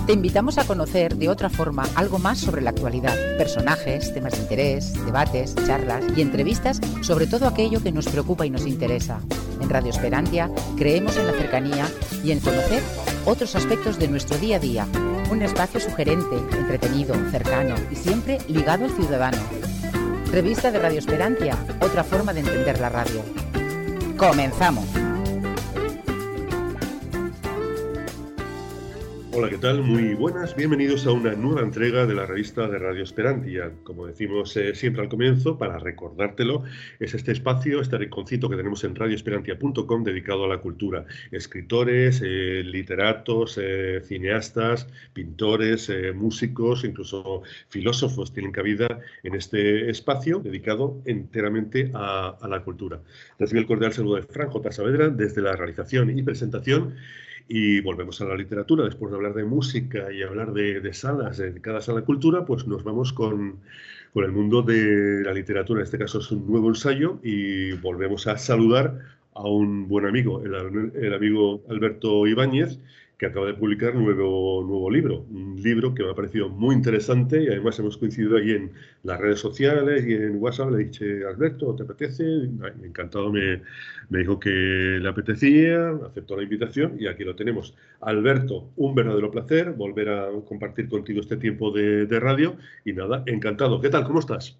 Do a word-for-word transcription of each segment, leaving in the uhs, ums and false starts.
Te invitamos a conocer de otra forma algo más sobre la actualidad, personajes, temas de interés, debates, charlas y entrevistas sobre todo aquello que nos preocupa y nos interesa. En Radio Esperantia creemos en la cercanía y en conocer otros aspectos de nuestro día a día. Un espacio sugerente, entretenido, cercano y siempre ligado al ciudadano. Revista de Radio Esperantia, otra forma de entender la radio. ¡Comenzamos! Hola, ¿qué tal? Muy buenas. Bienvenidos a una nueva entrega de la revista de Radio Esperantia. Como decimos eh, siempre al comienzo, para recordártelo, es este espacio, este rinconcito que tenemos en radio esperantia punto com dedicado a la cultura. Escritores, eh, literatos, eh, cineastas, pintores, eh, músicos, incluso filósofos tienen cabida en este espacio dedicado enteramente a, a la cultura. Recibe el cordial saludo de Fran J. Saavedra desde la realización y presentación. Y volvemos a la literatura. Después de hablar de música y hablar de, de salas dedicadas a la cultura, pues nos vamos con, con el mundo de la literatura. En este caso es un nuevo ensayo y volvemos a saludar a un buen amigo, el, el amigo Alberto Ibáñez, que acaba de publicar un nuevo, nuevo libro. Un libro que me ha parecido muy interesante y además hemos coincidido ahí en las redes sociales y en WhatsApp. Le dije, Alberto, ¿te apetece? Encantado, me, me dijo que le apetecía, aceptó la invitación y aquí lo tenemos. Alberto, un verdadero placer volver a compartir contigo este tiempo de, de radio y nada, encantado. ¿Qué tal? ¿Cómo estás?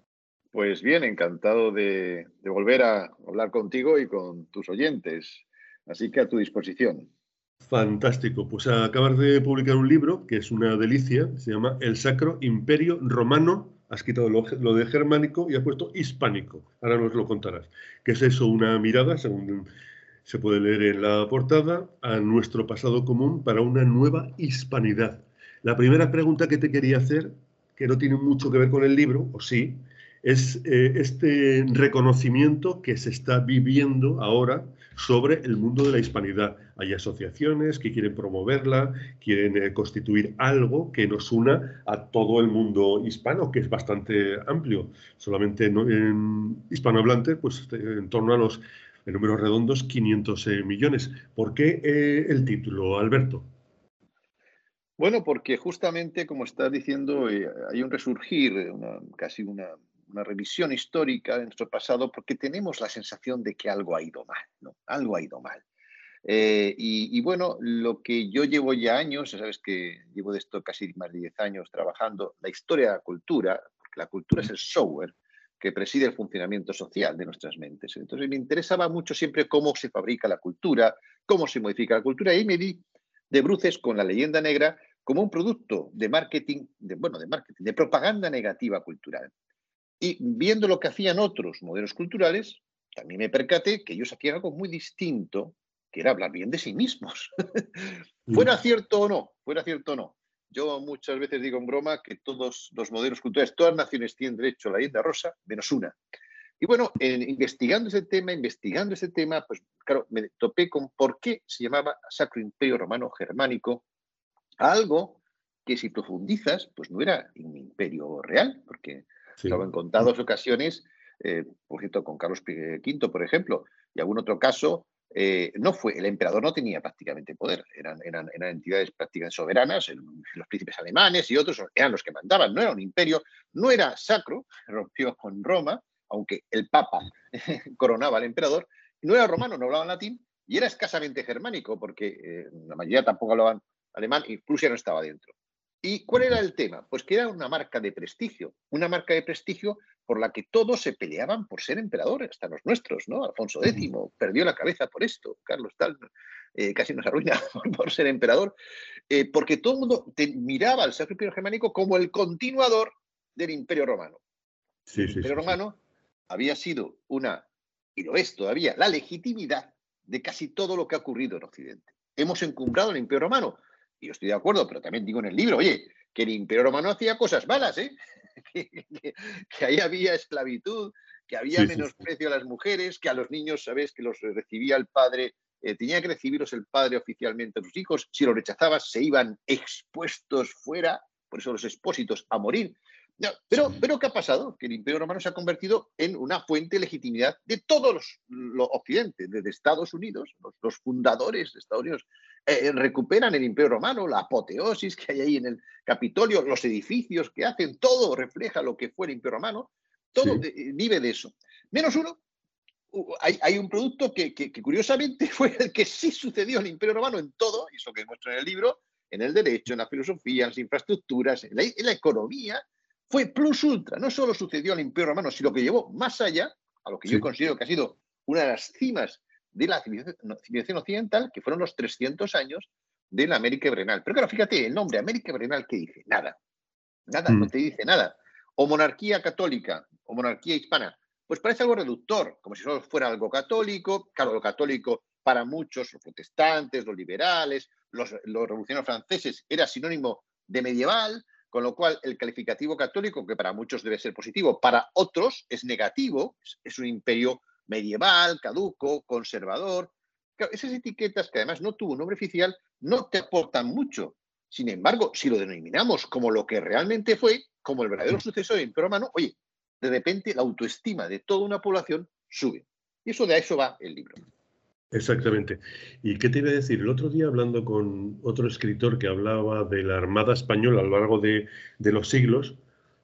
Pues bien, encantado de, de volver a hablar contigo y con tus oyentes. Así que a tu disposición. Fantástico, pues acabas de publicar un libro que es una delicia, se llama El Sacro Imperio Romano, has quitado lo, lo de germánico y has puesto hispánico, ahora nos lo contarás. ¿Qué es eso? Una mirada, según se puede leer en la portada, a nuestro pasado común para una nueva hispanidad. La primera pregunta que te quería hacer, que no tiene mucho que ver con el libro, o sí, es eh, este reconocimiento que se está viviendo ahora sobre el mundo de la hispanidad. Hay asociaciones que quieren promoverla, quieren eh, constituir algo que nos una a todo el mundo hispano, que es bastante amplio. Solamente en, en hispanohablante, pues en torno a los, en números redondos, quinientos eh, millones. ¿Por qué eh, el título, Alberto? Bueno, porque justamente, como estás diciendo, eh, hay un resurgir, una, casi una... una revisión histórica de nuestro pasado, porque tenemos la sensación de que algo ha ido mal, ¿no? Algo ha ido mal. Eh, y, y bueno, lo que yo llevo ya años, sabes que llevo de esto casi más de diez años trabajando, la historia de la cultura, porque la cultura es el software que preside el funcionamiento social de nuestras mentes. Entonces me interesaba mucho siempre cómo se fabrica la cultura, cómo se modifica la cultura, y ahí me di de bruces con la leyenda negra como un producto de marketing, de, bueno, de marketing, de propaganda negativa cultural. Y viendo lo que hacían otros modelos culturales, también me percaté que ellos hacían algo muy distinto, que era hablar bien de sí mismos. Fuera cierto o no, fuera cierto o no. Yo muchas veces digo en broma que todos los modelos culturales, todas las naciones tienen derecho a la leyenda rosa, menos una. Y bueno, en, investigando ese tema, investigando ese tema, pues claro, me topé con por qué se llamaba Sacro Imperio Romano Germánico, algo que si profundizas, pues no era un imperio real, porque Sí. Claro, en contadas ocasiones, eh, por cierto, con Carlos quinto, por ejemplo, y algún otro caso, eh, no fue, el emperador no tenía prácticamente poder, eran, eran, eran entidades prácticamente soberanas, el, los príncipes alemanes y otros eran los que mandaban, no era un imperio, no era sacro, rompió con Roma, aunque el Papa coronaba al emperador, no era romano, no hablaban latín, y era escasamente germánico, porque eh, la mayoría tampoco hablaban alemán y Prusia no estaba dentro. ¿Y cuál era el tema? Pues que era una marca de prestigio, una marca de prestigio por la que todos se peleaban por ser emperadores, hasta los nuestros, ¿no? Alfonso décimo perdió la cabeza por esto, Carlos tal, eh, casi nos arruina por, por ser emperador, eh, porque todo el mundo te, miraba al Sacro Imperio Germánico como el continuador del Imperio Romano. Sí, el sí, Imperio sí, Romano sí. había sido una, y lo es todavía, la legitimidad de casi todo lo que ha ocurrido en Occidente. Hemos encumbrado el Imperio Romano. Y yo estoy de acuerdo, pero también digo en el libro, oye, que el Imperio Romano hacía cosas malas, ¿eh? que, que, que ahí había esclavitud, que había sí, menosprecio sí, sí. a las mujeres, que a los niños, ¿sabes? Que los recibía el padre, eh, tenía que recibirlos el padre oficialmente a sus hijos, si los rechazabas se iban expuestos fuera, por eso los expósitos, a morir. No, pero, pero ¿qué ha pasado? Que el Imperio Romano se ha convertido en una fuente de legitimidad de todos los, los occidentes, desde Estados Unidos. Los, los fundadores de Estados Unidos eh, recuperan el Imperio Romano, la apoteosis que hay ahí en el Capitolio, los edificios que hacen, todo refleja lo que fue el Imperio Romano, todo Sí. eh, vive de eso. Menos uno, uh, hay, hay un producto que, que, que curiosamente fue el que sí sucedió en el Imperio Romano en todo, y eso que muestro en el libro, en el derecho, en la filosofía, en las infraestructuras, en la, en la economía. Fue plus ultra, no solo sucedió al Imperio Romano, sino que llevó más allá a lo que Sí. yo considero que ha sido una de las cimas de la civilización occidental, que fueron los trescientos años de la América Hebrenal. Pero claro, fíjate, el nombre América Hebrenal, ¿qué dice? Nada, nada, Mm. no te dice nada. O monarquía católica, o monarquía hispana, pues parece algo reductor, como si solo fuera algo católico. Claro, lo católico para muchos, los protestantes, los liberales, los, los revolucionarios franceses, era sinónimo de medieval. Con lo cual, el calificativo católico, que para muchos debe ser positivo, para otros es negativo, es un imperio medieval, caduco, conservador. Claro, esas etiquetas, que además no tuvo un nombre oficial, no te aportan mucho. Sin embargo, si lo denominamos como lo que realmente fue, como el verdadero sucesor del Imperio Romano, oye, de repente la autoestima de toda una población sube. Y eso de eso va el libro. Exactamente. ¿Y qué te iba a decir? El otro día, hablando con otro escritor que hablaba de la Armada Española a lo largo de, de los siglos,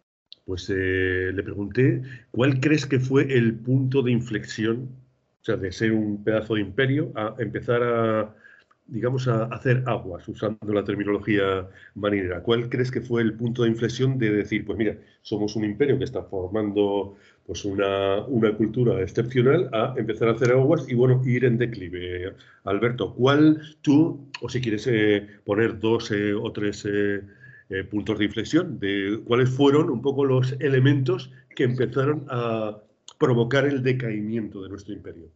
pues eh, le pregunté, ¿cuál crees que fue el punto de inflexión, o sea, de ser un pedazo de imperio, a empezar a, digamos, a hacer aguas, usando la terminología marinera? ¿Cuál crees que fue el punto de inflexión de decir, pues mira, somos un imperio que está formando pues una, una cultura excepcional, a empezar a hacer aguas y, bueno, ir en declive? Alberto, ¿cuál tú, o si quieres eh, poner dos eh, o tres eh, eh, puntos de inflexión, de cuáles fueron un poco los elementos que empezaron a provocar el decaimiento de nuestro imperio?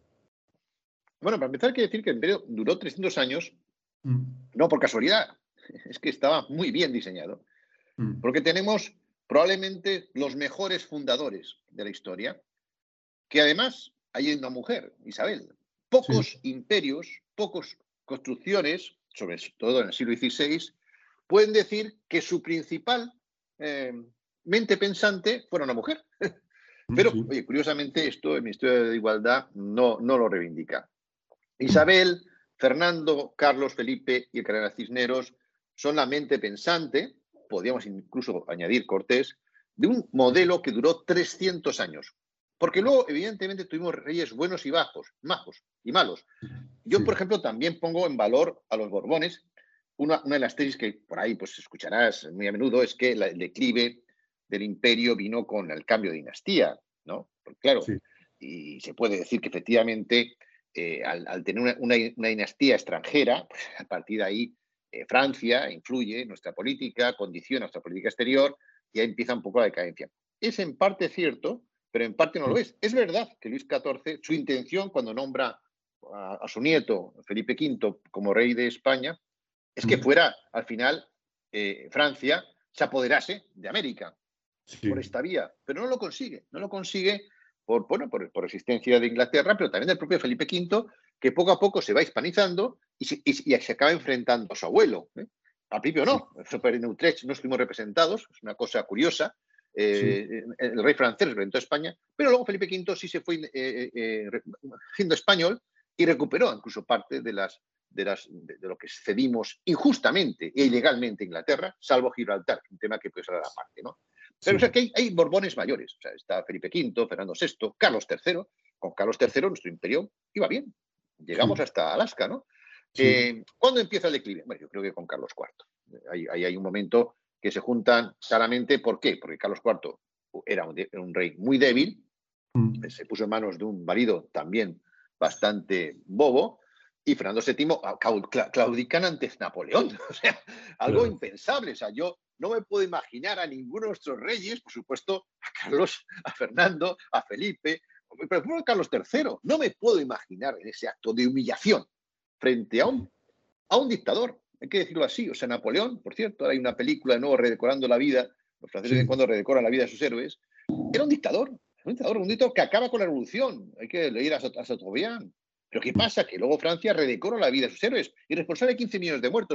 Bueno, para empezar, hay que decir que el imperio duró trescientos años, Mm. no por casualidad, es que estaba muy bien diseñado. Mm. Porque tenemos probablemente los mejores fundadores de la historia, que además hay una mujer, Isabel. Pocos Sí. imperios, pocas construcciones, sobre todo en el siglo dieciséis, pueden decir que su principal eh, mente pensante fuera una mujer. Pero, Sí. oye, curiosamente esto el Ministerio de Igualdad no, no lo reivindica. Isabel, Fernando, Carlos, Felipe y el cardenal Cisneros son la mente pensante, podríamos incluso añadir Cortés, de un modelo que duró trescientos años. Porque luego, evidentemente, tuvimos reyes buenos y bajos, majos y malos. Yo, Sí. por ejemplo, también pongo en valor a los Borbones. Una, una de las tesis que por ahí pues escucharás muy a menudo es que la, el declive del imperio vino con el cambio de dinastía, ¿no? Porque, claro, Sí. y se puede decir que efectivamente eh, al, al, tener una, una, una dinastía extranjera, pues, a partir de ahí eh, Francia influye en nuestra política, condiciona nuestra política exterior y ahí empieza un poco la decadencia. Es en parte cierto, pero en parte no lo es. Es verdad que Luis catorce, su intención cuando nombra a, a su nieto, Felipe quinto, como rey de España, es que fuera, al final, eh, Francia se apoderase de América Sí. por esta vía, pero no lo consigue, no lo consigue por, bueno, por, por existencia de Inglaterra, pero también del propio Felipe quinto, que poco a poco se va hispanizando y se, y, y se acaba enfrentando a su abuelo. ¿eh? Al principio no, sí. En Utrecht no estuvimos representados, es una cosa curiosa. Eh, sí. El rey francés representó a España, pero luego Felipe quinto sí se fue eh, eh, siendo español y recuperó incluso parte de las De, las, de, de lo que cedimos injustamente e ilegalmente a Inglaterra, salvo Gibraltar, un tema que puede ser a la parte, ¿no? Pero sí. O sea, que hay, hay Borbones mayores, o sea, está Felipe quinto, Fernando sexto, Carlos tercero. Con Carlos tercero nuestro imperio iba bien, llegamos sí. hasta Alaska, ¿no? Sí. Eh, ¿Cuándo empieza el declive? Bueno, yo creo que con Carlos cuarto. Ahí, ahí hay un momento que se juntan claramente. ¿Por qué? Porque Carlos cuarto era un, era un rey muy débil, mm. se puso en manos de un marido también bastante bobo, y Fernando séptimo claudican antes Napoleón. O sea, algo claro. impensable. O sea, yo no me puedo imaginar a ninguno de nuestros reyes, por supuesto, a Carlos, a Fernando, a Felipe, pero por a Carlos tercero. No me puedo imaginar en ese acto de humillación frente a un, a un dictador. Hay que decirlo así. O sea, Napoleón, por cierto, ahora hay una película de nuevo redecorando la vida. Los franceses sí. en cuando redecoran la vida de sus héroes. Era un dictador. Un dictador, un dictador que acaba con la revolución. Hay que leer a Chateaubriand. Pero ¿qué pasa? Que luego Francia redecora la vida de sus héroes y responsable de quince millones de muertos, ¿no?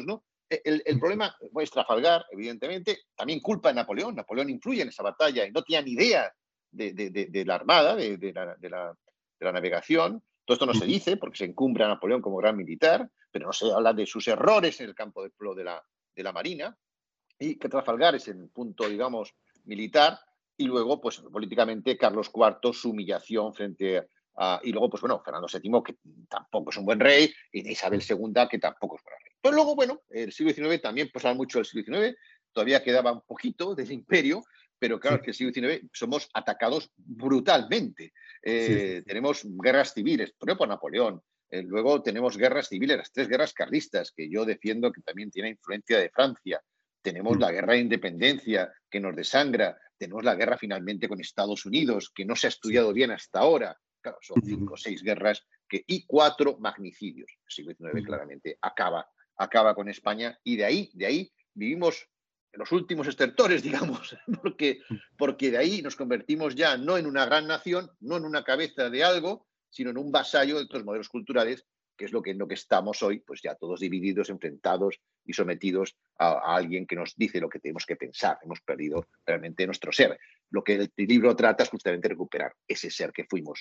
el, el problema es Trafalgar, evidentemente, también culpa a Napoleón. Napoleón influye en esa batalla y no tenía ni idea de, de, de, de la armada, de, de, la, de, la, de la navegación. Todo esto no se dice porque se encumbra a Napoleón como gran militar, pero no se habla de sus errores en el campo de, de, la, de la marina, y que Trafalgar es el punto, digamos, militar, y luego, pues políticamente, Carlos cuarto, su humillación frente a Uh, y luego, pues bueno, Fernando séptimo, que tampoco es un buen rey, y Isabel segunda, que tampoco es buena rey. Pero luego, bueno, el siglo diecinueve también pasaba mucho el siglo diecinueve, todavía quedaba un poquito del imperio, pero claro, sí. que el siglo diecinueve somos atacados brutalmente. Eh, sí, sí, sí. Tenemos guerras civiles, por ejemplo, por Napoleón. Eh, luego tenemos guerras civiles, las tres guerras carlistas, que yo defiendo que también tiene influencia de Francia. Tenemos mm. la guerra de independencia, que nos desangra. Tenemos la guerra finalmente con Estados Unidos, que no se ha estudiado sí. bien hasta ahora. Claro, son cinco o seis guerras que, y cuatro magnicidios. El siglo diecinueve claramente acaba, acaba con España, y de ahí, de ahí vivimos los últimos estertores, digamos, porque, porque de ahí nos convertimos ya no en una gran nación, no en una cabeza de algo, sino en un vasallo de otros modelos culturales, que es lo que, en lo que estamos hoy, pues ya todos divididos, enfrentados y sometidos a, a alguien que nos dice lo que tenemos que pensar. Hemos perdido realmente nuestro ser. Lo que el libro trata es justamente recuperar ese ser que fuimos.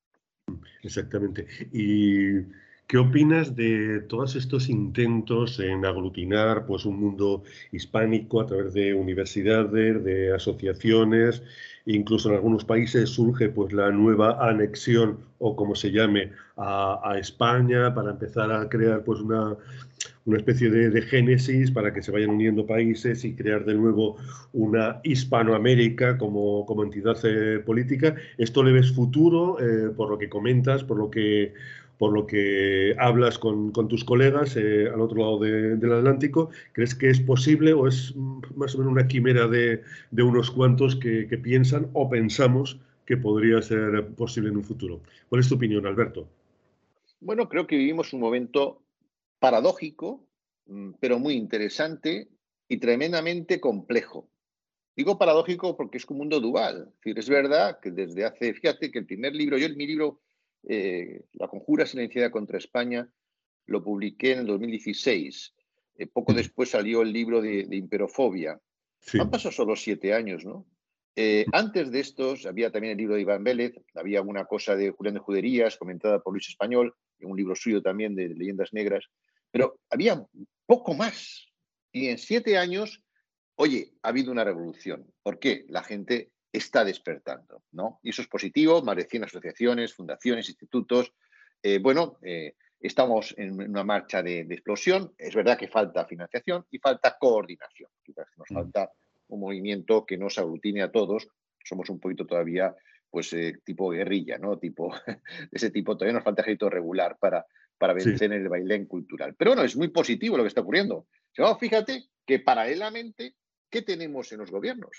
Exactamente. ¿Y qué opinas de todos estos intentos en aglutinar pues, un mundo hispánico a través de universidades, de asociaciones? Incluso en algunos países surge pues, la nueva anexión, o como se llame, a, a España, para empezar a crear pues, una, una especie de, de génesis para que se vayan uniendo países y crear de nuevo una Hispanoamérica como, como entidad eh, política. ¿Esto le ves futuro, eh, por lo que comentas, por lo que, por lo que hablas con, con tus colegas eh, al otro lado de, del Atlántico? ¿Crees que es posible o es más o menos una quimera de, de unos cuantos que, que piensan o pensamos que podría ser posible en un futuro? ¿Cuál es tu opinión, Alberto? Bueno, creo que vivimos un momento paradójico, pero muy interesante y tremendamente complejo. Digo paradójico porque es un mundo dual. Es decir, es verdad que desde hace, fíjate que el primer libro, yo en mi libro, eh, La conjura silenciada contra España, lo publiqué en el dos mil dieciséis. Eh, poco sí. después salió el libro de, de Imperofobia. Sí. Han pasado solo siete años, ¿no? Eh, antes de estos había también el libro de Iván Vélez, había alguna cosa de Julián de Juderías, comentada por Luis Español, un libro suyo también de leyendas negras, pero había poco más. Y en siete años, oye, ha habido una revolución. ¿Por qué? La gente está despertando, ¿no? Y eso es positivo, más de cien asociaciones, fundaciones, institutos. Eh, bueno, eh, estamos en una marcha de, de explosión. Es verdad que falta financiación y falta coordinación. Quizás nos falta un movimiento que nos aglutine a todos. Somos un poquito todavía, pues, eh, tipo guerrilla, ¿no? Tipo, de ese tipo, todavía nos falta ejército regular para, para vencer sí. en el bailén cultural. Pero bueno, es muy positivo lo que está ocurriendo. No, fíjate que paralelamente, ¿qué tenemos en los gobiernos?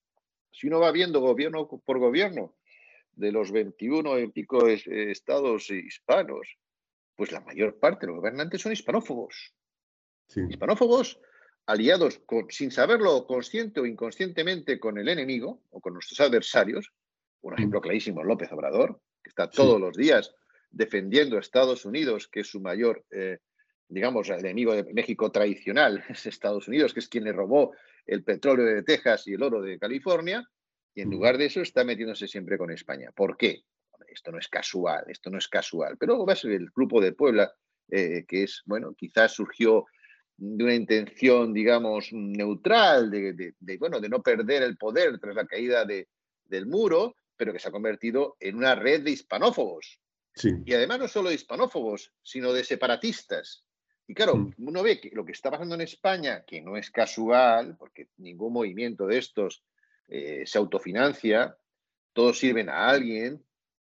Si uno va viendo gobierno por gobierno de los veintiuno y pico estados hispanos, pues la mayor parte de los gobernantes son hispanófobos. Sí. Hispanófobos aliados, con, sin saberlo consciente o inconscientemente, con el enemigo o con nuestros adversarios. Un ejemplo mm. clarísimo, López Obrador, que está todos sí. los días defendiendo a Estados Unidos, que es su mayor, eh, digamos, el enemigo de México tradicional, es Estados Unidos, que es quien le robó el petróleo de Texas y el oro de California, y en mm. lugar de eso está metiéndose siempre con España. ¿Por qué? Esto no es casual, esto no es casual. Pero ves el grupo de Puebla, eh, que es, bueno, quizás surgió de una intención, digamos, neutral, de, de, de, bueno, de no perder el poder tras la caída de, del muro, pero que se ha convertido en una red de hispanófobos. Sí. Y además no solo de hispanófobos, sino de separatistas. Y claro, mm. uno ve que lo que está pasando en España, que no es casual, porque ningún movimiento de estos eh, se autofinancia, todos sirven a alguien.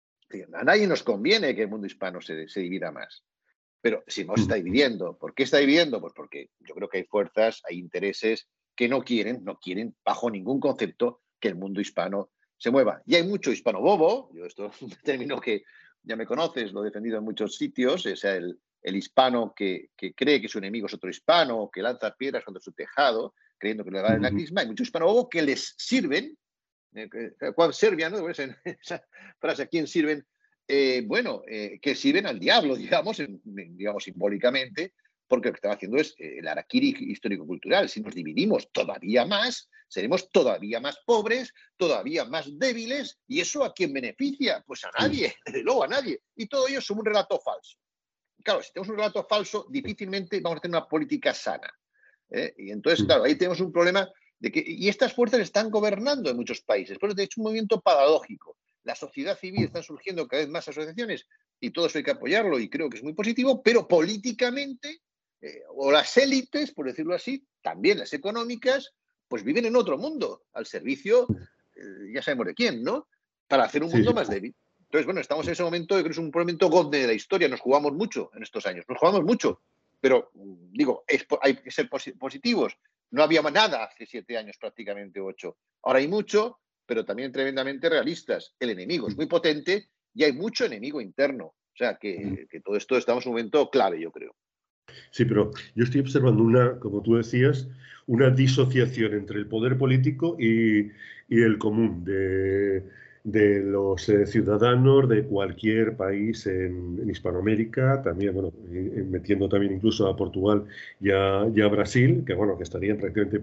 A nadie nos conviene que el mundo hispano se, se divida más. Pero si no se está dividiendo, ¿por qué está dividiendo? Pues porque yo creo que hay fuerzas, hay intereses que no quieren, no quieren bajo ningún concepto que el mundo hispano se mueva. Y hay mucho hispano bobo, yo esto es un término que ya me conoces, lo he defendido en muchos sitios, o sea, el, el hispano que, que cree que su enemigo es otro hispano, que lanza piedras contra su tejado, creyendo que le va a dar la crisma. Hay mucho hispano bobo que les sirven, eh, ¿cuál Serbia, no? Esa frase, ¿a quién sirven? Eh, bueno, eh, que sirven al diablo, digamos, en, digamos simbólicamente, porque lo que están haciendo es eh, el harakiri histórico-cultural. Si nos dividimos todavía más, seremos todavía más pobres, todavía más débiles, ¿y eso a quién beneficia? Pues a nadie, desde luego a nadie. Y todo ello es un relato falso. Claro, si tenemos un relato falso, difícilmente vamos a tener una política sana. ¿eh? Y entonces, claro, ahí tenemos un problema de que... Y estas fuerzas están gobernando en muchos países. Pero de hecho, un movimiento paradójico. La sociedad civil están surgiendo cada vez más asociaciones y todo eso hay que apoyarlo y creo que es muy positivo, pero políticamente, eh, o las élites, por decirlo así, también las económicas, pues viven en otro mundo, al servicio, eh, ya sabemos de quién, ¿no? Para hacer un Sí, mundo sí. más débil. Entonces, bueno, estamos en ese momento, yo creo que es un momento golden de la historia, nos jugamos mucho en estos años, nos jugamos mucho, pero digo, es, hay que ser positivos. No había nada hace siete años prácticamente, ocho. Ahora hay mucho, pero también tremendamente realistas. El enemigo es muy potente y hay mucho enemigo interno. O sea, que, que todo esto estamos en un momento clave, yo creo. Sí, pero yo estoy observando una, como tú decías, una disociación entre el poder político y, y el común de, de los eh, ciudadanos de cualquier país en, en Hispanoamérica, también, bueno, y, y metiendo también incluso a Portugal y a, y a Brasil, que bueno, que estarían prácticamente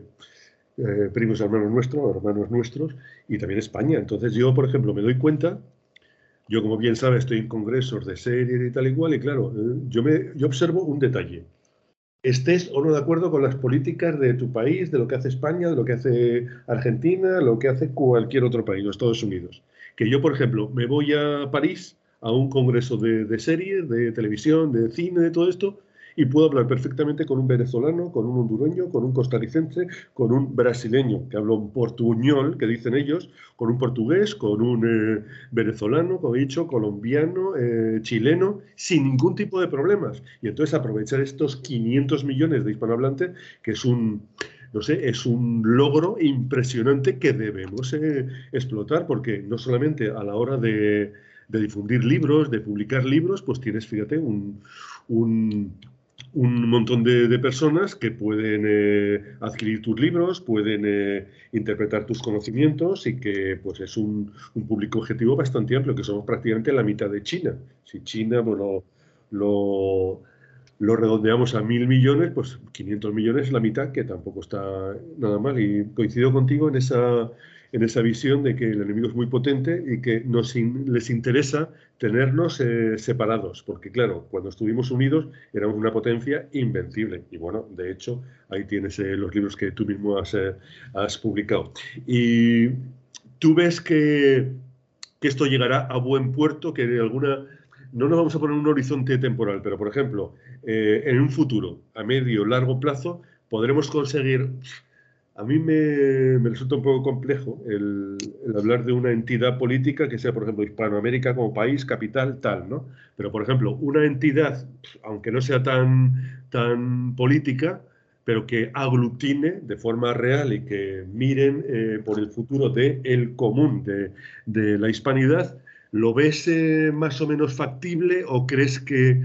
eh, primos hermanos nuestros, hermanos nuestros, y también España. Entonces yo, por ejemplo, me doy cuenta. Yo, como bien sabes, estoy en congresos de series y tal y cual, y claro, eh, yo, me, yo observo un detalle. Estés o no de acuerdo con las políticas de tu país, de lo que hace España, de lo que hace Argentina, lo que hace cualquier otro país, los Estados Unidos. Que yo, por ejemplo, me voy a París a un congreso de, de series, de televisión, de cine, de todo esto, y puedo hablar perfectamente con un venezolano, con un hondureño, con un costarricense, con un brasileño, que habla un portuñol, que dicen ellos, con un portugués, con un eh, venezolano, como he dicho, colombiano, eh, chileno, sin ningún tipo de problemas. Y entonces aprovechar estos quinientos millones de hispanohablantes, que es un, no sé, es un logro impresionante que debemos eh, explotar, porque no solamente a la hora de, de difundir libros, de publicar libros, pues tienes, fíjate, un... un un montón de, de personas que pueden eh, adquirir tus libros, pueden eh, interpretar tus conocimientos y que pues es un, un público objetivo bastante amplio, que somos prácticamente la mitad de China. Si China, bueno, lo, lo redondeamos a mil millones, pues quinientos millones es la mitad, que tampoco está nada mal. Y coincido contigo en esa, en esa visión de que el enemigo es muy potente y que nos in, les interesa tenernos eh, separados, porque claro, cuando estuvimos unidos éramos una potencia invencible. Y bueno, de hecho, ahí tienes eh, los libros que tú mismo has, eh, has publicado. Y tú ves que, que esto llegará a buen puerto, que de alguna... No nos vamos a poner un horizonte temporal, pero por ejemplo, eh, en un futuro, a medio, largo plazo, podremos conseguir... A mí me, me resulta un poco complejo el, el hablar de una entidad política que sea, por ejemplo, Hispanoamérica como país, capital, tal, ¿no? Pero, por ejemplo, una entidad, aunque no sea tan, tan política, pero que aglutine de forma real y que miren eh, por el futuro del común de, de la hispanidad, ¿lo ves eh, más o menos factible o crees que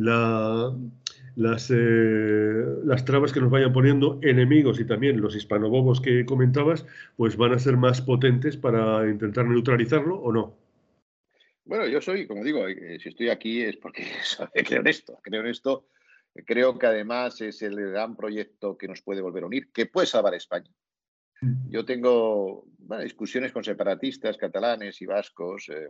la, las, eh, las trabas que nos vayan poniendo enemigos y también los hispanobobos que comentabas, pues van a ser más potentes para intentar neutralizarlo o no? Bueno, yo soy, como digo, eh, si estoy aquí es porque creo en esto, creo en esto. Creo que además es el gran proyecto que nos puede volver a unir, que puede salvar a España. Yo tengo bueno, discusiones con separatistas catalanes y vascos, eh,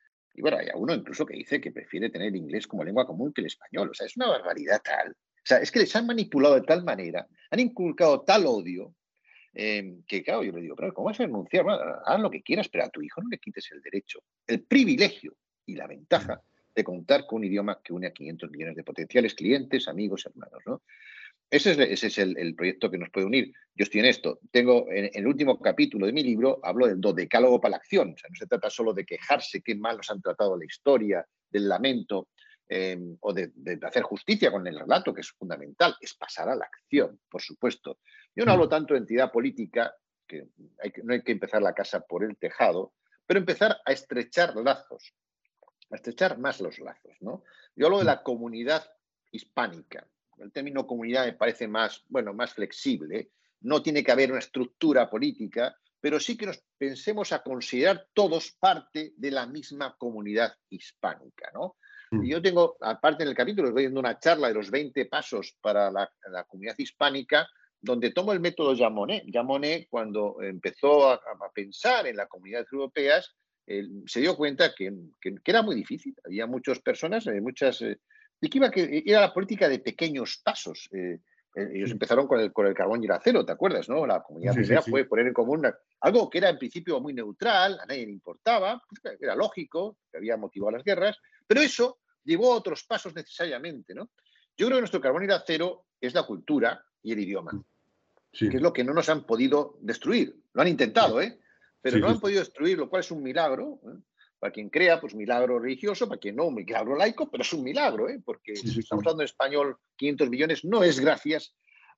y bueno, hay uno incluso que dice que prefiere tener el inglés como lengua común que el español. O sea, es una barbaridad tal. O sea, es que les han manipulado de tal manera, han inculcado tal odio, eh, que claro, yo le digo, pero ¿cómo vas a renunciar? Bueno, haz lo que quieras, pero a tu hijo no le quites el derecho, el privilegio y la ventaja de contar con un idioma que une a quinientos millones de potenciales clientes, amigos, hermanos, ¿no? Ese es, ese es el, el proyecto que nos puede unir. Yo estoy en esto. Tengo en, en el último capítulo de mi libro, hablo del dodecálogo para la acción. O sea, no se trata solo de quejarse qué mal nos han tratado la historia, del lamento, eh, o de, de hacer justicia con el relato, que es fundamental. Es pasar a la acción, por supuesto. Yo no hablo tanto de entidad política, que, hay que no hay que empezar la casa por el tejado, pero empezar a estrechar lazos, a estrechar más los lazos, ¿no? Yo hablo de la comunidad hispánica. El término comunidad me parece más, bueno, más flexible. No tiene que haber una estructura política, pero sí que nos pensemos a considerar todos parte de la misma comunidad hispánica, ¿no? Mm. Y yo tengo, aparte en el capítulo, estoy dando una charla de los veinte pasos para la, la comunidad hispánica, donde tomo el método Jean Monnet. Jean Monnet, cuando empezó a, a pensar en las comunidades europeas, eh, se dio cuenta que, que, que era muy difícil. Había muchas personas, eh, muchas... Eh, y que, iba, que era la política de pequeños pasos. Eh, eh, ellos Sí. empezaron con el, con el carbón y el acero, ¿te acuerdas? ¿No? La comunidad Sí, sí, primera sí. fue poner en común una, algo que era en principio muy neutral, a nadie le importaba, pues, era lógico, que había motivado las guerras, pero eso llevó a otros pasos necesariamente, ¿no? Yo creo que nuestro carbón y el acero es la cultura y el idioma, Sí. que es lo que no nos han podido destruir. Lo han intentado, ¿eh? Pero Sí, no sí, han sí. podido destruir, lo cual es un milagro, ¿eh? Para quien crea, pues milagro religioso, para quien no, un milagro laico, pero es un milagro, ¿eh? Porque Sí, si sí, estamos sí. hablando en español quinientos millones, no es gracias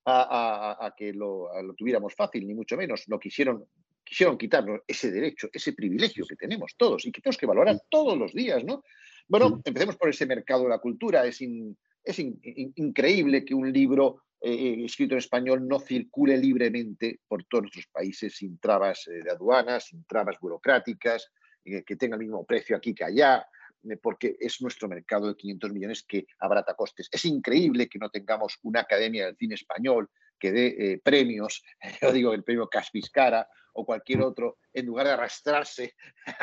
a, a, a que lo, a lo tuviéramos fácil, ni mucho menos. No quisieron, quisieron quitarnos ese derecho, ese privilegio que tenemos todos y que tenemos que valorar todos los días, ¿no? Bueno, empecemos por ese mercado de la cultura. Es, in, es in, in, increíble que un libro eh, escrito en español no circule libremente por todos nuestros países sin trabas eh, de aduanas, sin trabas burocráticas, eh, que tenga el mismo precio aquí que allá, eh, porque es nuestro mercado de quinientos millones que abarata costes. Es increíble que no tengamos una academia del cine español que dé eh, premios, yo digo el premio Caspis-Cara o cualquier otro, en lugar de arrastrarse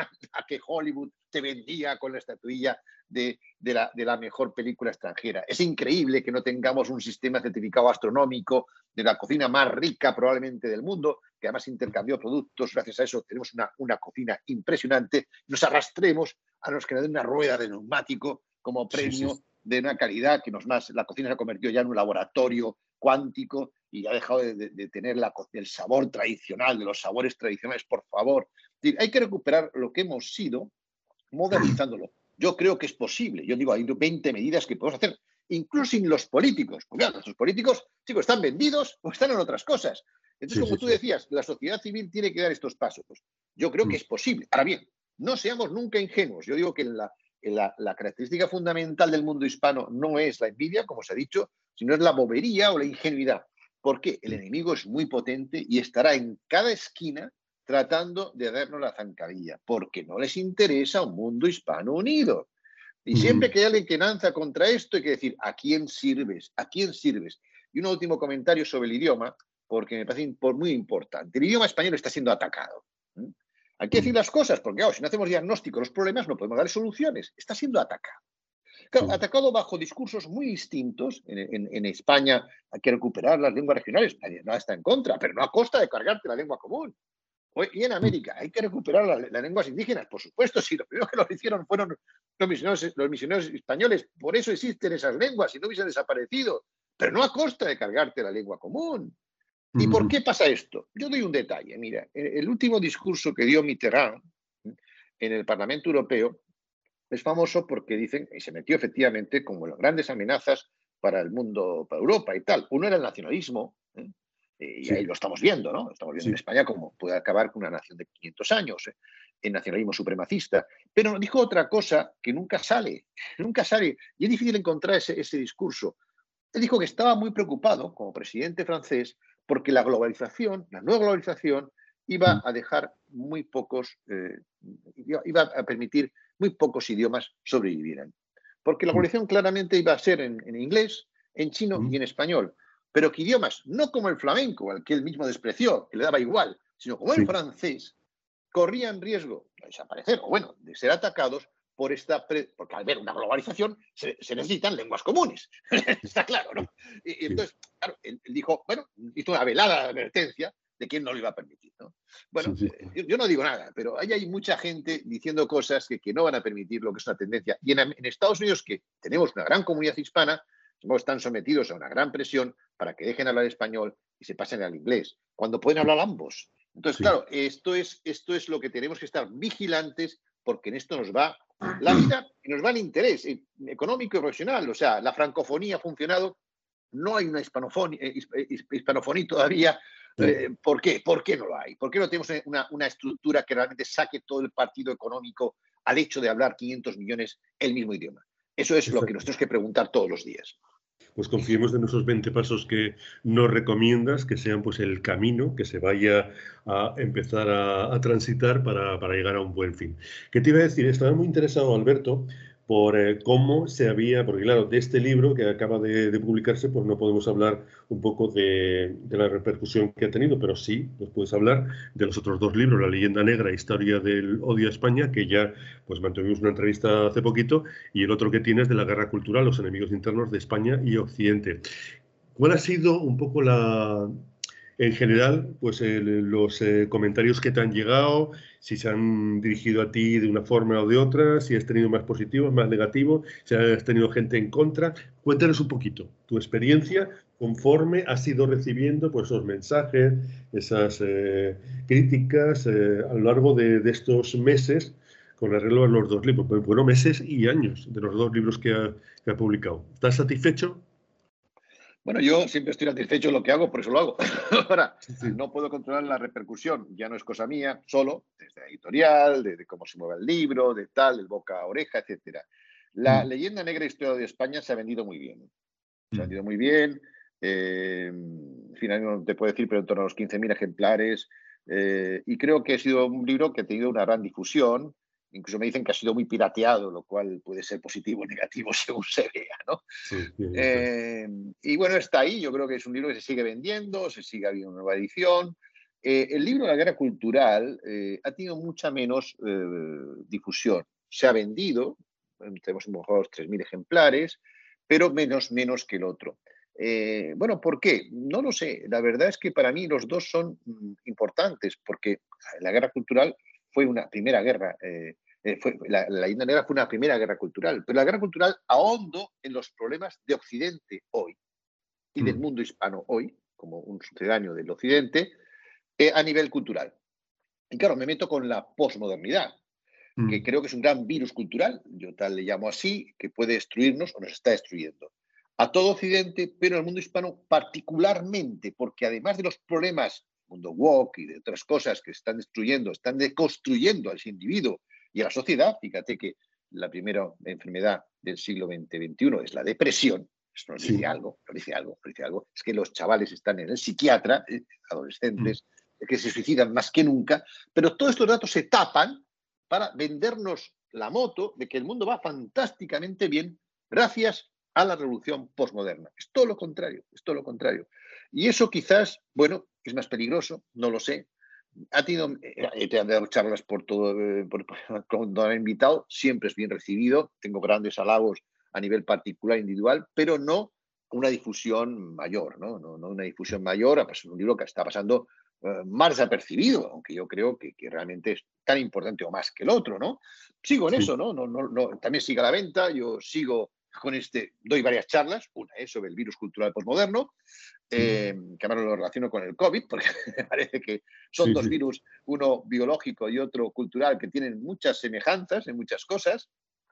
a que Hollywood te vendía con la estatuilla de, de, la, de la mejor película extranjera. Es increíble que no tengamos un sistema certificado astronómico de la cocina más rica probablemente del mundo, que además intercambió productos. Gracias a eso tenemos una, una cocina impresionante. Nos arrastremos a los que nos den una rueda de neumático como premio Sí, sí. de una calidad que nos más... La cocina se ha convertido ya en un laboratorio cuántico y ha dejado de, de, de tener la, el sabor tradicional, de los sabores tradicionales, por favor. Hay que recuperar lo que hemos sido modernizándolo. Yo creo que es posible. Yo digo, hay veinte medidas que podemos hacer, incluso sin los políticos. Porque claro, los políticos, chicos, están vendidos o están en otras cosas. Entonces, Sí, como sí, tú sí. decías, la sociedad civil tiene que dar estos pasos. Yo creo que es posible. Ahora bien, no seamos nunca ingenuos. Yo digo que la, la, la característica fundamental del mundo hispano no es la envidia, como se ha dicho, sino es la bobería o la ingenuidad. Porque el enemigo es muy potente y estará en cada esquina tratando de darnos la zancadilla, porque no les interesa un mundo hispano unido. Y siempre que hay alguien que lanza contra esto, hay que decir, ¿a quién sirves? ¿A quién sirves? Y un último comentario sobre el idioma, porque me parece muy importante. El idioma español está siendo atacado. ¿eh? Hay que decir las cosas, porque claro, si no hacemos diagnóstico de los problemas, no podemos dar soluciones. Está siendo atacado. Claro, atacado bajo discursos muy distintos. En, en, en España hay que recuperar las lenguas regionales. Nadie no está en contra, pero no a costa de cargarte la lengua común. Y en América hay que recuperar las, las lenguas indígenas, por supuesto, si lo primero que lo hicieron fueron los misioneros, los misioneros españoles, por eso existen esas lenguas y no hubiesen desaparecido, pero no a costa de cargarte la lengua común. ¿Y por qué pasa esto? Yo doy un detalle, mira, el último discurso que dio Mitterrand en el Parlamento Europeo es famoso porque dicen, y se metió efectivamente como las grandes amenazas para el mundo, para Europa y tal. Uno era el nacionalismo, ¿eh? Y Sí. ahí lo estamos viendo, ¿no? Estamos viendo Sí. en España cómo puede acabar con una nación de quinientos años, ¿eh? El nacionalismo supremacista. Pero dijo otra cosa que nunca sale, nunca sale, y es difícil encontrar ese, ese discurso. Él dijo que estaba muy preocupado, como presidente francés, porque la globalización, la nueva globalización, iba a dejar muy pocos, eh, iba a permitir muy pocos idiomas sobrevivieran. Porque la globalización claramente iba a ser en, en inglés, en chino y en español. Pero que idiomas, no como el flamenco, al que él mismo despreció, que le daba igual, sino como el francés, corrían riesgo de desaparecer, o bueno, de ser atacados por esta... Pre... Porque al ver una globalización se, se necesitan lenguas comunes. Está claro, ¿no? Y, y entonces, claro, él, él dijo, bueno, hizo una velada advertencia de quién no lo iba a permitir, ¿no? Bueno, Sí, sí. eh, yo, yo no digo nada, pero ahí hay mucha gente diciendo cosas que, que no van a permitir lo que es una tendencia. Y en, en Estados Unidos, que tenemos una gran comunidad hispana, están sometidos a una gran presión para que dejen hablar español y se pasen al inglés, cuando pueden hablar ambos. Entonces, Sí. claro, esto es, esto es lo que tenemos que estar vigilantes, porque en esto nos va la vida y nos va el interés económico y profesional. O sea, la francofonía ha funcionado, no hay una hispanofonía, hispanofonía todavía. Eh, ¿Por qué? ¿Por qué no lo hay? ¿Por qué no tenemos una, una estructura que realmente saque todo el partido económico al hecho de hablar quinientos millones el mismo idioma? Eso es lo que nos tenemos que preguntar todos los días. Pues confiemos en esos veinte pasos que nos recomiendas, que sean pues el camino que se vaya a empezar a, a transitar para, para llegar a un buen fin. ¿Qué te iba a decir? Estaba muy interesado, Alberto, por eh, cómo se había, porque claro, de este libro que acaba de, de publicarse, pues no podemos hablar un poco de, de la repercusión que ha tenido, pero sí nos puedes hablar de los otros dos libros, La leyenda negra, Historia del odio a España, que ya pues mantuvimos una entrevista hace poquito, y el otro que tienes de la guerra cultural, los enemigos internos de España y Occidente. ¿Cuál ha sido un poco la, en general, pues el, los eh, comentarios que te han llegado, si se han dirigido a ti de una forma o de otra, si has tenido más positivos, más negativos, si has tenido gente en contra? Cuéntanos un poquito tu experiencia conforme has ido recibiendo pues, esos mensajes, esas eh, críticas eh, a lo largo de, de estos meses con arreglo a los dos libros. Bueno, meses y años de los dos libros que ha, que ha publicado. ¿Estás satisfecho? Bueno, yo siempre estoy satisfecho de lo que hago, por eso lo hago. Ahora, Sí, sí. no puedo controlar la repercusión, ya no es cosa mía, solo desde la editorial, de, de cómo se mueve el libro, de tal, del boca a oreja, etcétera. La Mm, leyenda negra historia de España se ha vendido muy bien. Se ha mm, vendido muy bien. Eh, en fin, no te puedo decir, pero en torno a los quince mil ejemplares. Eh, y creo que ha sido un libro que ha tenido una gran difusión. Incluso me dicen que ha sido muy pirateado, lo cual puede ser positivo o negativo según se vea, ¿no? sí, sí, está. Eh, y bueno, está ahí. Yo creo que es un libro que se sigue vendiendo, se sigue habiendo una nueva edición. Eh, el libro de la guerra cultural eh, ha tenido mucha menos eh, difusión. Se ha vendido, tenemos a lo mejor tres mil ejemplares, pero menos, menos que el otro. Eh, bueno, ¿por qué? No lo sé. La verdad es que para mí los dos son mm, importantes, porque la guerra cultural fue una primera guerra. Eh, eh, fue, la, la India Negra fue una primera guerra cultural, pero la guerra cultural ahondo en los problemas de Occidente hoy y del Mm, mundo hispano hoy, como un sucedáneo del Occidente, eh, a nivel cultural. Y claro, me meto con la posmodernidad, que mm, creo que es un gran virus cultural, yo tal le llamo así, que puede destruirnos o nos está destruyendo. A todo Occidente, pero al mundo hispano particularmente, porque además de los problemas, mundo woke y de otras cosas que están destruyendo, están deconstruyendo al individuo y a la sociedad. Fíjate que la primera enfermedad del siglo veinte veintiuno es la depresión. Esto nos dice sí. algo, nos dice algo, nos dice algo. Es que los chavales están en el psiquiatra, eh, Mm, adolescentes, que se suicidan más que nunca, pero todos estos datos se tapan para vendernos la moto de que el mundo va fantásticamente bien gracias a la revolución postmoderna. Es todo lo contrario, es todo lo contrario. Y eso quizás, bueno, es más peligroso, no lo sé. Ha tenido, he dado charlas por todo, por, por, cuando han invitado, siempre es bien recibido, tengo grandes halagos a nivel particular, individual, pero no una difusión mayor, ¿no? No, no una difusión mayor, a pasar un libro que está pasando uh, más desapercibido, aunque yo creo que, que realmente es tan importante o más que el otro, ¿no? Sigo en sí. eso, ¿no? No, no, no también sigue a la venta, yo sigo con este, doy varias charlas, una es sobre el virus cultural postmoderno, Sí, eh, que ahora lo relaciono con el COVID, porque me parece que son sí, dos sí, virus, uno biológico y otro cultural, que tienen muchas semejanzas en muchas cosas.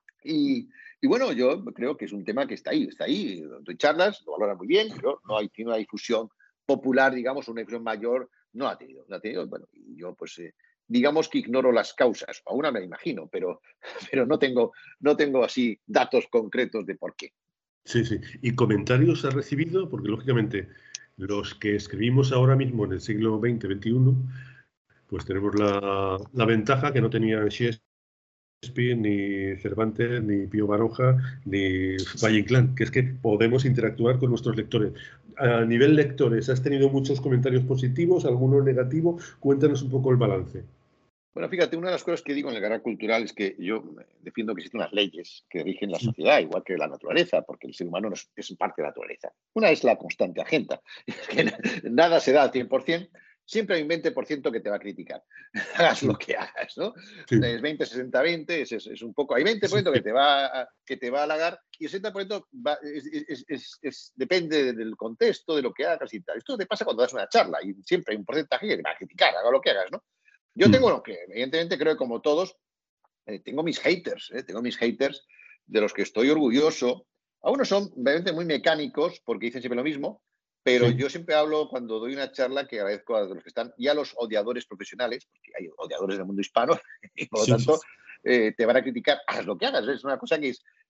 Y, y, bueno, yo creo que es un tema que está ahí, está ahí, doy charlas, lo valora muy bien, pero no hay tiene una difusión popular, digamos, una difusión mayor, no ha tenido, no ha tenido. Bueno, y yo pues eh, digamos que ignoro las causas, a una me la imagino, pero, pero no, tengo, no tengo así datos concretos de por qué. sí, sí. ¿Y comentarios has recibido? Porque lógicamente los que escribimos ahora mismo en el siglo veinte veintiuno, pues tenemos la, la ventaja que no tenía Shakespeare, ni Cervantes, ni Pío Baroja, ni Valle Inclán, que es que podemos interactuar con nuestros lectores. A nivel lectores, ¿has tenido muchos comentarios positivos, algunos negativos? Cuéntanos un poco el balance. Bueno, fíjate, una de las cosas que digo en el guerra cultural es que yo defiendo que existen unas leyes que rigen la Sí, sociedad, igual que la naturaleza, porque el ser humano no es, es parte de la naturaleza. Una es la constante agenda, es que nada se da al cien por ciento, siempre hay un veinte por ciento que te va a criticar, hagas lo sí, que hagas, ¿no? sí, Es veinte, sesenta, veinte, es, es, es un poco, hay veinte por ciento sí, que te va a, que te va a halagar y el sesenta por ciento va, es, es, es, es, depende del contexto, de lo que hagas y tal. Esto te pasa cuando das una charla y siempre hay un porcentaje que te va a criticar, haga lo que hagas, ¿no? Yo tengo mm, lo que, evidentemente, creo que como todos, eh, tengo mis haters, eh, tengo mis haters de los que estoy orgulloso. Algunos son realmente muy mecánicos porque dicen siempre lo mismo, pero sí, yo siempre hablo cuando doy una charla que agradezco a los que están y a los odiadores profesionales, porque hay odiadores del mundo hispano y por lo sí, sí, tanto eh, te van a criticar, haz lo que hagas. Es una cosa que es,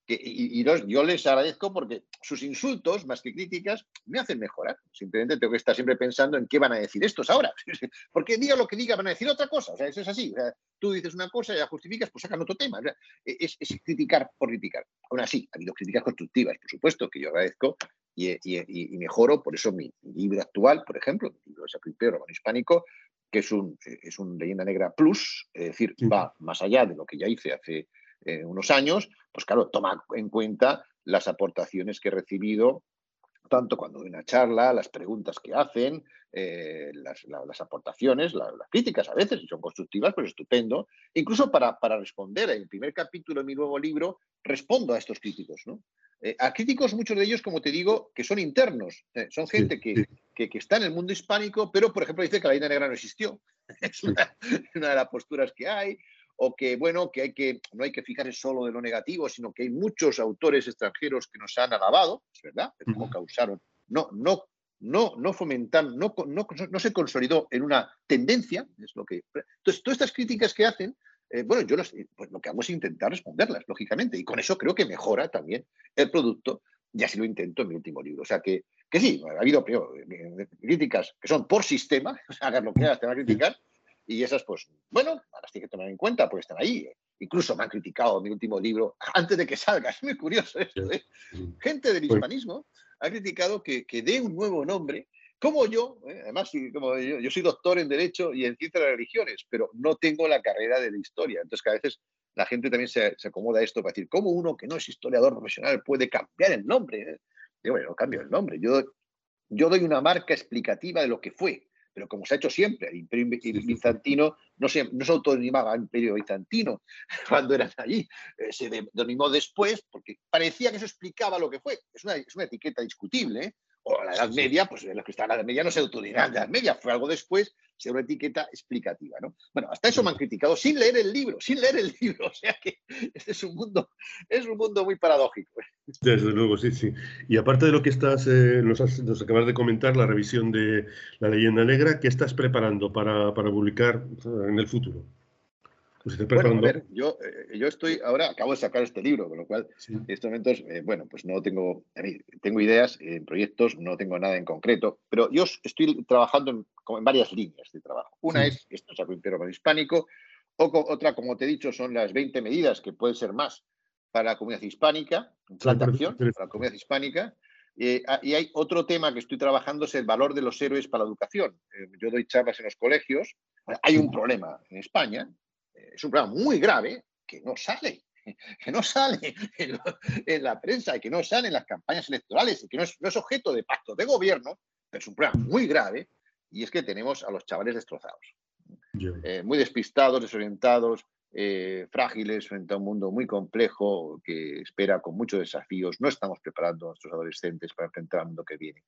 Que, y, y los, yo les agradezco porque sus insultos, más que críticas, me hacen mejorar. Simplemente tengo que estar siempre pensando en qué van a decir estos ahora. Porque diga lo que diga, van a decir otra cosa. O sea, eso es así. O sea, tú dices una cosa y la justificas, pues sacan otro tema. O sea, es, es criticar por criticar. Aún así, ha habido críticas constructivas, por supuesto, que yo agradezco y, y, y, y mejoro. Por eso mi, mi libro actual, por ejemplo, mi libro de Sacripeo, Romano Hispánico, que es un, es un Leyenda Negra Plus, es decir, sí. va más allá de lo que ya hice hace eh, unos años, pues claro, toma en cuenta las aportaciones que he recibido, tanto cuando doy una charla, las preguntas que hacen, eh, las, la, las aportaciones, la, las críticas a veces, si son constructivas, pues estupendo. Incluso para, para responder, en el primer capítulo de mi nuevo libro, respondo a estos críticos, ¿no? Eh, a críticos, muchos de ellos, como te digo, que son internos, eh, son gente sí, que, sí. Que, que está en el mundo hispánico, pero, por ejemplo, dice que la leyenda negra no existió. Es una, una de las posturas que hay. O que, bueno, que, hay que no hay que fijarse solo de lo negativo, sino que hay muchos autores extranjeros que nos han alabado, es verdad, pero no causaron, no, no, no, no fomentan, no, no, no se consolidó en una tendencia, es lo que. Entonces, todas estas críticas que hacen, eh, bueno, yo los, pues lo que hago es intentar responderlas, lógicamente, y con eso creo que mejora también el producto, y así lo intento en mi último libro. O sea que, que sí, ha habido primero, críticas que son por sistema, o sea, hagas lo que hagas, te van a criticar. Y esas, pues, bueno, las tienes que tomar en cuenta porque están ahí. Incluso me han criticado mi último libro antes de que salga. Es muy curioso esto, ¿eh? Gente del hispanismo ha criticado que, que dé un nuevo nombre, como yo, ¿eh? Además, como yo, yo soy doctor en Derecho y en Ciencias de las Religiones, pero no tengo la carrera de la historia. Entonces, que a veces la gente también se, se acomoda a esto para decir, ¿cómo uno que no es historiador profesional puede cambiar el nombre? Digo, bueno, no cambio el nombre. Yo, yo doy una marca explicativa de lo que fue. Pero como se ha hecho siempre, el imperio bizantino no se, no se autodenominaba imperio bizantino cuando eran allí, eh, se denominó después porque parecía que eso explicaba lo que fue. Es una, es una etiqueta discutible, ¿eh? O la Edad Media, pues los que estaban en la Edad Media no se autodenominaban de Edad Media, fue algo después, sea una etiqueta explicativa, ¿no? Bueno, hasta eso me han criticado sin leer el libro, sin leer el libro, o sea que este es un mundo, es un mundo muy paradójico. Desde luego, sí, sí. Y aparte de lo que estás, eh, nos, has, nos acabas de comentar, la revisión de La Leyenda Negra, ¿qué estás preparando para, para publicar en el futuro? Pues estás preparando... Bueno, a ver, yo, eh, yo estoy, ahora acabo de sacar este libro, con lo cual, sí. En estos momentos, eh, bueno, pues no tengo, a mí, tengo ideas en proyectos, no tengo nada en concreto, pero yo estoy trabajando en, en varias líneas de trabajo. Una sí. es, esto es algo imperial hispánico, o co, otra, como te he dicho, son las veinte medidas, que pueden ser más, para la comunidad hispánica, un plan de acción para la comunidad hispánica. Eh, y hay otro tema que estoy trabajando, es el valor de los héroes para la educación. Eh, yo doy charlas en los colegios. Hay un problema en España, eh, es un problema muy grave que no sale, que no sale en, lo, en la prensa y que no sale en las campañas electorales y que no es, no es objeto de pactos de gobierno, pero es un problema muy grave, y es que tenemos a los chavales destrozados, eh, muy despistados, desorientados, Eh, frágiles frente a un mundo muy complejo que espera con muchos desafíos. No estamos preparando a nuestros adolescentes para enfrentar al mundo que viene.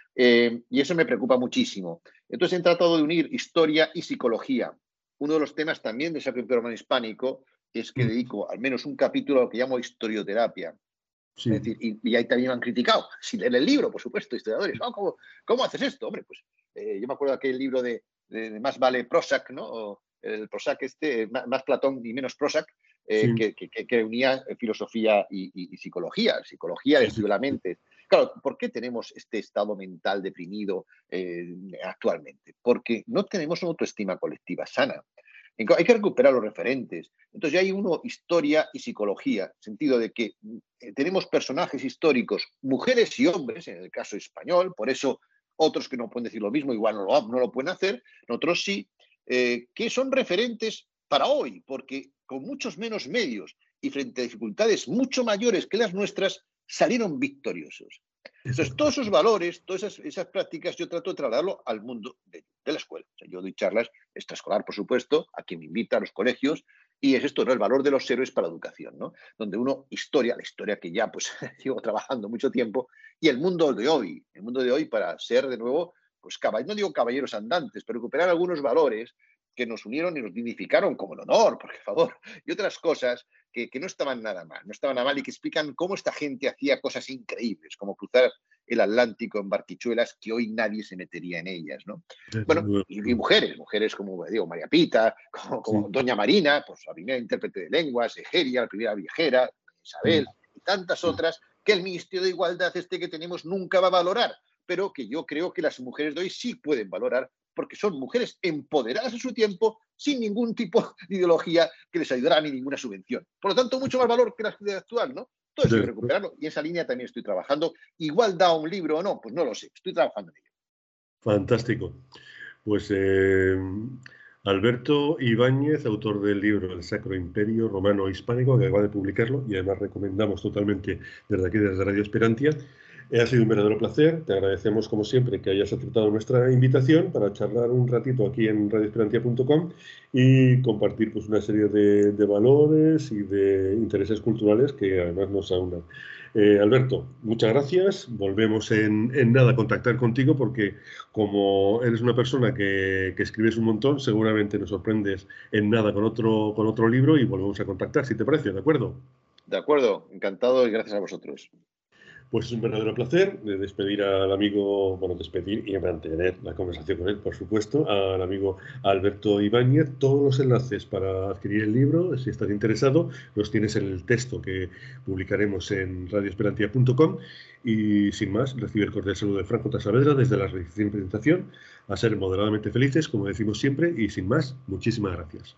Eh, y eso me preocupa muchísimo. Entonces he tratado de unir historia y psicología. Uno de los temas también del Sacro Imperio Romano Hispánico es que dedico al menos un capítulo a lo que llamo historioterapia. Sí. Es decir, y, y ahí también me han criticado, sin leer el libro, por supuesto, historiadores. Oh, ¿cómo, ¿Cómo haces esto? Hombre, pues eh, yo me acuerdo de aquel libro de, de, de Más vale Prozac, ¿no? O, el Prozac este, más Platón y menos Prozac, eh, sí. que, que, que unía filosofía y, y, y psicología, psicología de estudio de la mente. Claro, ¿por qué tenemos este estado mental deprimido eh, actualmente? Porque no tenemos una autoestima colectiva sana. Hay que recuperar los referentes. Entonces ya hay uno, historia y psicología, en el sentido de que eh, tenemos personajes históricos, mujeres y hombres, en el caso español, por eso otros que no pueden decir lo mismo, igual no lo, no lo pueden hacer, nosotros sí, Eh, que son referentes para hoy, porque con muchos menos medios y frente a dificultades mucho mayores que las nuestras, salieron victoriosos. Entonces, todos esos valores, todas esas, esas prácticas, yo trato de trasladarlo al mundo de, de la escuela. O sea, yo doy charlas extraescolar, por supuesto, a quien me invita a los colegios, y es esto, ¿no? El valor de los héroes para la educación, ¿no? Donde uno, historia, la historia que ya pues llevo trabajando mucho tiempo, y el mundo de hoy, el mundo de hoy para ser de nuevo, pues no digo caballeros andantes, pero recuperar algunos valores que nos unieron y nos dignificaron, como el honor, por favor, y otras cosas que, que no estaban nada mal, no estaban nada mal y que explican cómo esta gente hacía cosas increíbles, como cruzar el Atlántico en barquichuelas que hoy nadie se metería en ellas, ¿no? Bueno, y, y mujeres, mujeres como digo, María Pita, como, como sí. Doña Marina, pues la primera intérprete de lenguas, Egeria, la primera viajera, Isabel, y tantas otras que el Ministerio de Igualdad este que tenemos nunca va a valorar, pero que yo creo que las mujeres de hoy sí pueden valorar porque son mujeres empoderadas en su tiempo sin ningún tipo de ideología que les ayudará ni ninguna subvención. Por lo tanto, mucho más valor que la sociedad actual, ¿no? Todo eso hay que recuperarlo y en esa línea también estoy trabajando. Igual da un libro o no, pues no lo sé, estoy trabajando en ello. Fantástico. Pues eh, Alberto Ibáñez, autor del libro El Sacro Imperio Romano Hispánico, que acaba de publicarlo y además recomendamos totalmente desde aquí, desde Radio Esperantia. Ha sido un verdadero placer, te agradecemos como siempre que hayas aceptado nuestra invitación para charlar un ratito aquí en radio esperantia punto com y compartir pues, una serie de, de valores y de intereses culturales que además nos aunan. Eh, Alberto, muchas gracias, volvemos en, en nada a contactar contigo porque como eres una persona que, que escribes un montón, seguramente nos sorprendes en nada con otro, con otro libro y volvemos a contactar, si te parece, ¿de acuerdo? De acuerdo, encantado y gracias a vosotros. Pues es un verdadero placer de despedir al amigo, bueno, despedir y mantener la conversación con él, por supuesto, al amigo Alberto Ibáñez. Todos los enlaces para adquirir el libro, si estás interesado, los tienes en el texto que publicaremos en radio esperantia punto com. Y sin más, recibe el cordial saludo de Franco Saavedra desde la redacción y presentación. A ser moderadamente felices, como decimos siempre, y sin más, muchísimas gracias.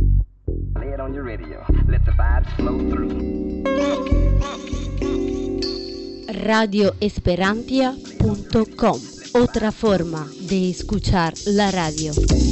radio esperantia punto com, otra forma de escuchar la radio.